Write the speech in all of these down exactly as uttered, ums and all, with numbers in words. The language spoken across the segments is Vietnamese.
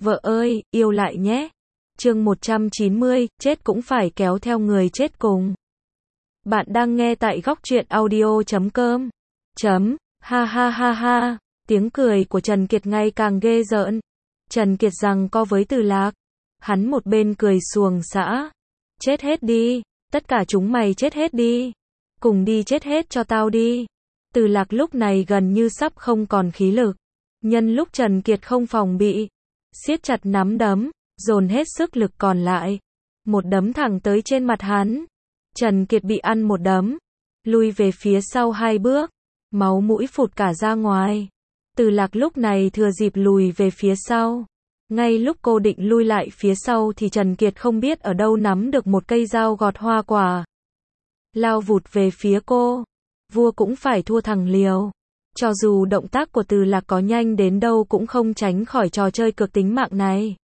Vợ ơi, yêu lại nhé. Chương một trăm chín mươi, chết cũng phải kéo theo người chết cùng. Bạn đang nghe tại góc truyện audio chấm com. Chấm, ha ha ha ha, tiếng cười của Trần Kiệt ngày càng ghê rợn. Trần Kiệt giằng co với Từ Lạc. Hắn một bên cười xuồng xã. Chết hết đi, tất cả chúng mày chết hết đi. Cùng đi chết hết cho tao đi. Từ Lạc lúc này gần như sắp không còn khí lực. Nhân lúc Trần Kiệt không phòng bị, siết chặt nắm đấm, dồn hết sức lực còn lại. Một đấm thẳng tới trên mặt hắn. Trần Kiệt bị ăn một đấm, lui về phía sau hai bước, máu mũi phụt cả ra ngoài. Từ Lạc lúc này thừa dịp lùi về phía sau. Ngay lúc cô định lui lại phía sau thì Trần Kiệt không biết ở đâu nắm được một cây dao gọt hoa quả. Lao vụt về phía cô. Vua cũng phải thua thằng liều. Cho dù động tác của Từ Lạc có nhanh đến đâu cũng không tránh khỏi trò chơi cược tính mạng này.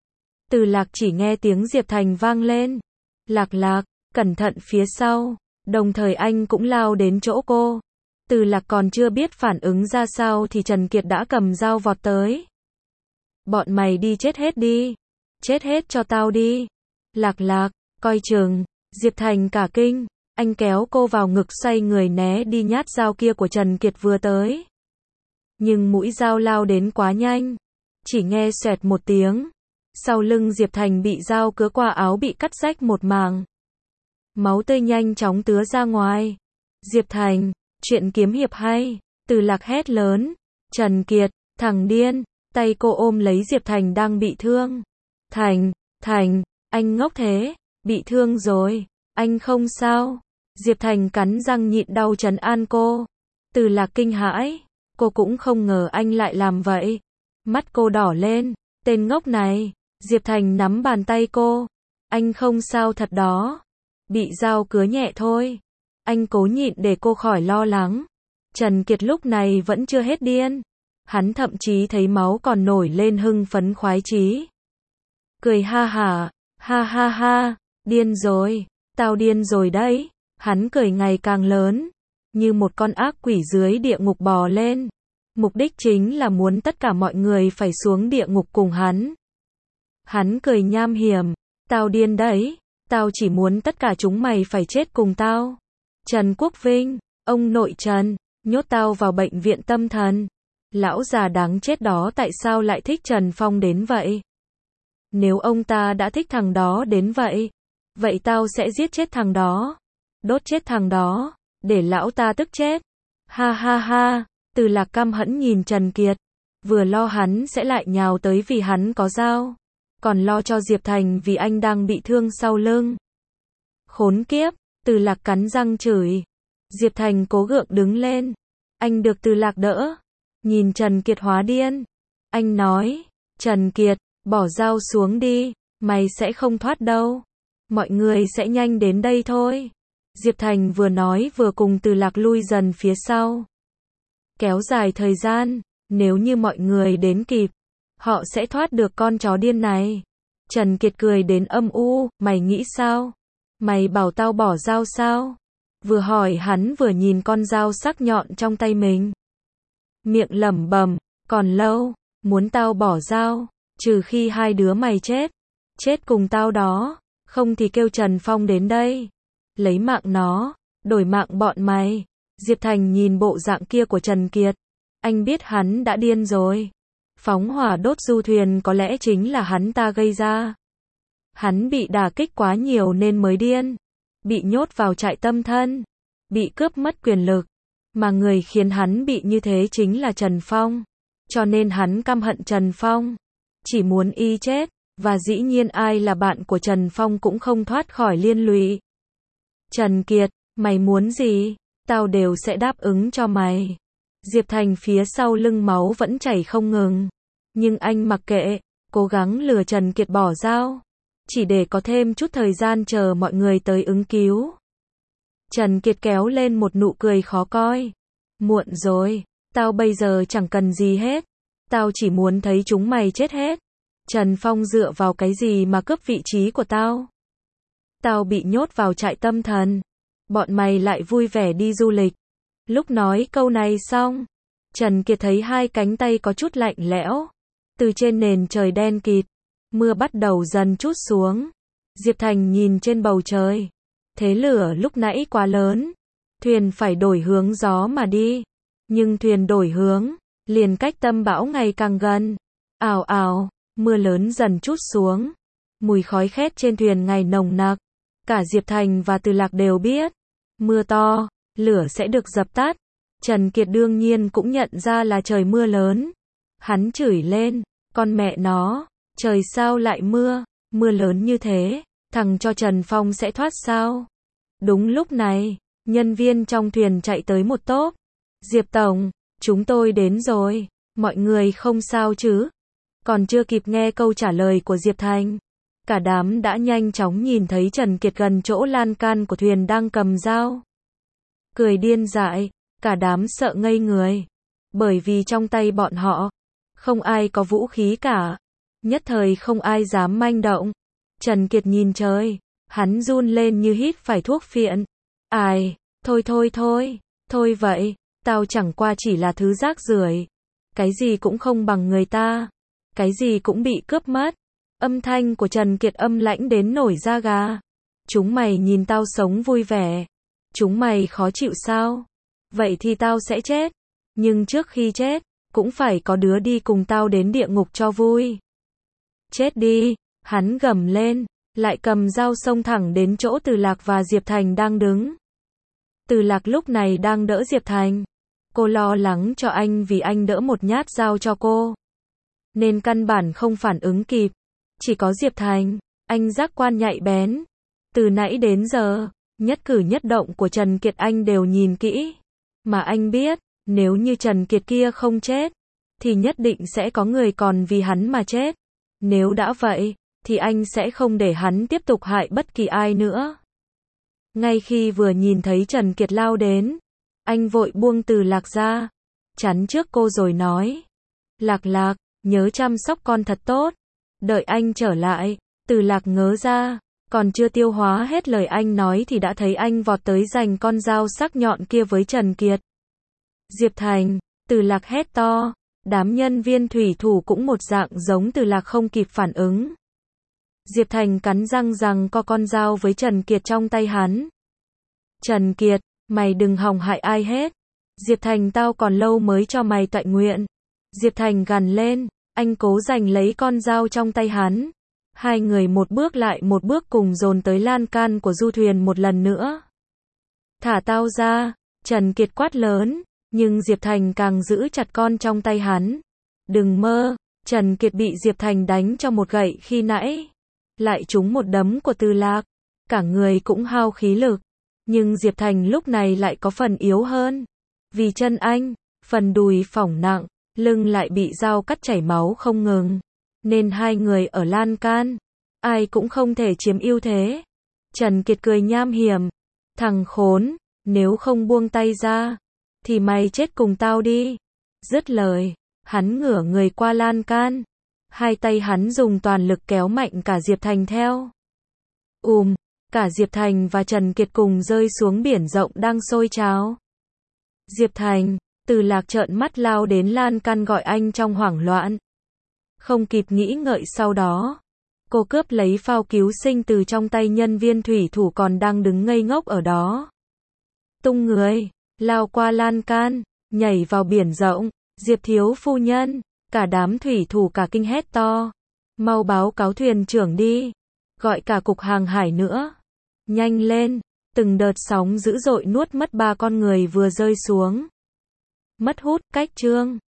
Từ Lạc chỉ nghe tiếng Diệp Thành vang lên. Lạc Lạc, cẩn thận phía sau. Đồng thời anh cũng lao đến chỗ cô. Từ Lạc còn chưa biết phản ứng ra sao thì Trần Kiệt đã cầm dao vọt tới. Bọn mày đi chết hết đi. Chết hết cho tao đi. Lạc Lạc, coi chừng. Diệp Thành cả kinh. Anh kéo cô vào ngực xoay người né đi nhát dao kia của Trần Kiệt vừa tới. Nhưng mũi dao lao đến quá nhanh. Chỉ nghe xoẹt một tiếng. Sau lưng Diệp Thành bị dao cứa qua áo bị cắt rách một mảng. Máu tươi nhanh chóng tứa ra ngoài. Diệp Thành, chuyện kiếm hiệp hay. Từ Lạc hét lớn. Trần Kiệt, thằng điên. Tay cô ôm lấy Diệp Thành đang bị thương. Thành, Thành, anh ngốc thế. Bị thương rồi. Anh không sao. Diệp Thành cắn răng nhịn đau trấn an cô. Từ Lạc kinh hãi. Cô cũng không ngờ anh lại làm vậy. Mắt cô đỏ lên. Tên ngốc này. Diệp Thành nắm bàn tay cô. Anh không sao thật đó. Bị dao cứa nhẹ thôi. Anh cố nhịn để cô khỏi lo lắng. Trần Kiệt lúc này vẫn chưa hết điên. Hắn thậm chí thấy máu còn nổi lên hưng phấn khoái chí. Cười ha hả. Ha ha ha. Điên rồi. Tao điên rồi đấy. Hắn cười ngày càng lớn. Như một con ác quỷ dưới địa ngục bò lên. Mục đích chính là muốn tất cả mọi người phải xuống địa ngục cùng hắn. Hắn cười nham hiểm. Tao điên đấy. Tao chỉ muốn tất cả chúng mày phải chết cùng tao. Trần Quốc Vinh, ông nội Trần, nhốt tao vào bệnh viện tâm thần. Lão già đáng chết đó tại sao lại thích Trần Phong đến vậy? Nếu ông ta đã thích thằng đó đến vậy, vậy tao sẽ giết chết thằng đó. Đốt chết thằng đó, để lão ta tức chết. Ha ha ha, Từ Lạc căm hẫn nhìn Trần Kiệt. Vừa lo hắn sẽ lại nhào tới vì hắn có dao. Còn lo cho Diệp Thành vì anh đang bị thương sau lưng. Khốn kiếp, Từ Lạc cắn răng chửi. Diệp Thành cố gượng đứng lên. Anh được Từ Lạc đỡ. Nhìn Trần Kiệt hóa điên. Anh nói, Trần Kiệt, bỏ dao xuống đi. Mày sẽ không thoát đâu. Mọi người sẽ nhanh đến đây thôi. Diệp Thành vừa nói vừa cùng Từ Lạc lui dần phía sau. Kéo dài thời gian, nếu như mọi người đến kịp, họ sẽ thoát được con chó điên này. Trần Kiệt cười đến âm u, mày nghĩ sao? Mày bảo tao bỏ dao sao? Vừa hỏi hắn vừa nhìn con dao sắc nhọn trong tay mình. Miệng lẩm bẩm, còn lâu, muốn tao bỏ dao, trừ khi hai đứa mày chết. Chết cùng tao đó, không thì kêu Trần Phong đến đây. Lấy mạng nó, đổi mạng bọn mày. Diệp Thành nhìn bộ dạng kia của Trần Kiệt. Anh biết hắn đã điên rồi. Phóng hỏa đốt du thuyền có lẽ chính là hắn ta gây ra. Hắn bị đả kích quá nhiều nên mới điên. Bị nhốt vào trại tâm thân. Bị cướp mất quyền lực. Mà người khiến hắn bị như thế chính là Trần Phong. Cho nên hắn căm hận Trần Phong. Chỉ muốn y chết. Và dĩ nhiên ai là bạn của Trần Phong cũng không thoát khỏi liên lụy. Trần Kiệt, mày muốn gì? Tao đều sẽ đáp ứng cho mày. Diệp Thành phía sau lưng máu vẫn chảy không ngừng. Nhưng anh mặc kệ, cố gắng lừa Trần Kiệt bỏ dao. Chỉ để có thêm chút thời gian chờ mọi người tới ứng cứu. Trần Kiệt kéo lên một nụ cười khó coi. Muộn rồi, tao bây giờ chẳng cần gì hết. Tao chỉ muốn thấy chúng mày chết hết. Trần Phong dựa vào cái gì mà cướp vị trí của tao? Tao bị nhốt vào trại tâm thần. Bọn mày lại vui vẻ đi du lịch. Lúc nói câu này xong, Trần Kiệt thấy hai cánh tay có chút lạnh lẽo. Từ trên nền trời đen kịt, mưa bắt đầu dần trút xuống. Diệp Thành nhìn trên bầu trời. Thế lửa lúc nãy quá lớn. Thuyền phải đổi hướng gió mà đi. Nhưng thuyền đổi hướng, liền cách tâm bão ngày càng gần. Ào ào, mưa lớn dần trút xuống. Mùi khói khét trên thuyền ngày nồng nặc. Cả Diệp Thành và Từ Lạc đều biết. Mưa to, lửa sẽ được dập tắt. Trần Kiệt đương nhiên cũng nhận ra là trời mưa lớn. Hắn chửi lên, con mẹ nó, trời sao lại mưa, mưa lớn như thế, thằng cho Trần Phong sẽ thoát sao? Đúng lúc này, nhân viên trong thuyền chạy tới một tốp. Diệp Tổng, chúng tôi đến rồi, mọi người không sao chứ? Còn chưa kịp nghe câu trả lời của Diệp Thành, cả đám đã nhanh chóng nhìn thấy Trần Kiệt gần chỗ lan can của thuyền đang cầm dao. Cười điên dại, cả đám sợ ngây người. Bởi vì trong tay bọn họ, không ai có vũ khí cả. Nhất thời không ai dám manh động. Trần Kiệt nhìn trời, hắn run lên như hít phải thuốc phiện. Ai, thôi thôi thôi, thôi vậy, tao chẳng qua chỉ là thứ rác rưởi. Cái gì cũng không bằng người ta. Cái gì cũng bị cướp mất. Âm thanh của Trần Kiệt âm lãnh đến nổi da gà. Chúng mày nhìn tao sống vui vẻ. Chúng mày khó chịu sao? Vậy thì tao sẽ chết. Nhưng trước khi chết, cũng phải có đứa đi cùng tao đến địa ngục cho vui. Chết đi, hắn gầm lên, lại cầm dao xông thẳng đến chỗ Từ Lạc và Diệp Thành đang đứng. Từ Lạc lúc này đang đỡ Diệp Thành. Cô lo lắng cho anh vì anh đỡ một nhát dao cho cô. Nên căn bản không phản ứng kịp. Chỉ có Diệp Thành, anh giác quan nhạy bén. Từ nãy đến giờ, nhất cử nhất động của Trần Kiệt anh đều nhìn kỹ. Mà anh biết, nếu như Trần Kiệt kia không chết, thì nhất định sẽ có người còn vì hắn mà chết. Nếu đã vậy, thì anh sẽ không để hắn tiếp tục hại bất kỳ ai nữa. Ngay khi vừa nhìn thấy Trần Kiệt lao đến, anh vội buông Từ Lạc ra, chắn trước cô rồi nói. Lạc Lạc, nhớ chăm sóc con thật tốt. Đợi anh trở lại. Từ Lạc ngớ ra, còn chưa tiêu hóa hết lời anh nói thì đã thấy anh vọt tới giành con dao sắc nhọn kia với Trần Kiệt. Diệp Thành, Từ Lạc hét to. Đám nhân viên thủy thủ cũng một dạng giống Từ Lạc không kịp phản ứng. Diệp Thành cắn răng rằng co con dao với Trần Kiệt trong tay hắn. Trần Kiệt, mày đừng hòng hại ai hết. Diệp Thành tao còn lâu mới cho mày tọa nguyện. Diệp Thành gằn lên, anh cố giành lấy con dao trong tay hắn. Hai người một bước lại một bước cùng dồn tới lan can của du thuyền một lần nữa. Thả tao ra, Trần Kiệt quát lớn, nhưng Diệp Thành càng giữ chặt con trong tay hắn. Đừng mơ, Trần Kiệt bị Diệp Thành đánh cho một gậy khi nãy. Lại trúng một đấm của Từ Lạc. Cả người cũng hao khí lực. Nhưng Diệp Thành lúc này lại có phần yếu hơn. Vì chân anh, phần đùi phỏng nặng, lưng lại bị dao cắt chảy máu không ngừng. Nên hai người ở lan can, ai cũng không thể chiếm ưu thế. Trần Kiệt cười nham hiểm. Thằng khốn, nếu không buông tay ra, thì mày chết cùng tao đi. Dứt lời, hắn ngửa người qua lan can. Hai tay hắn dùng toàn lực kéo mạnh cả Diệp Thành theo. Ùm, cả Diệp Thành và Trần Kiệt cùng rơi xuống biển rộng đang sôi trào. Diệp Thành, Từ Lạc trợn mắt lao đến lan can gọi anh trong hoảng loạn. Không kịp nghĩ ngợi sau đó, cô cướp lấy phao cứu sinh từ trong tay nhân viên thủy thủ còn đang đứng ngây ngốc ở đó. Tung người, lao qua lan can, nhảy vào biển rộng. Diệp thiếu phu nhân, cả đám thủy thủ cả kinh hét to. Mau báo cáo thuyền trưởng đi. Gọi cả cục hàng hải nữa. Nhanh lên, từng đợt sóng dữ dội nuốt mất ba con người vừa rơi xuống. Mất hút, cách chương.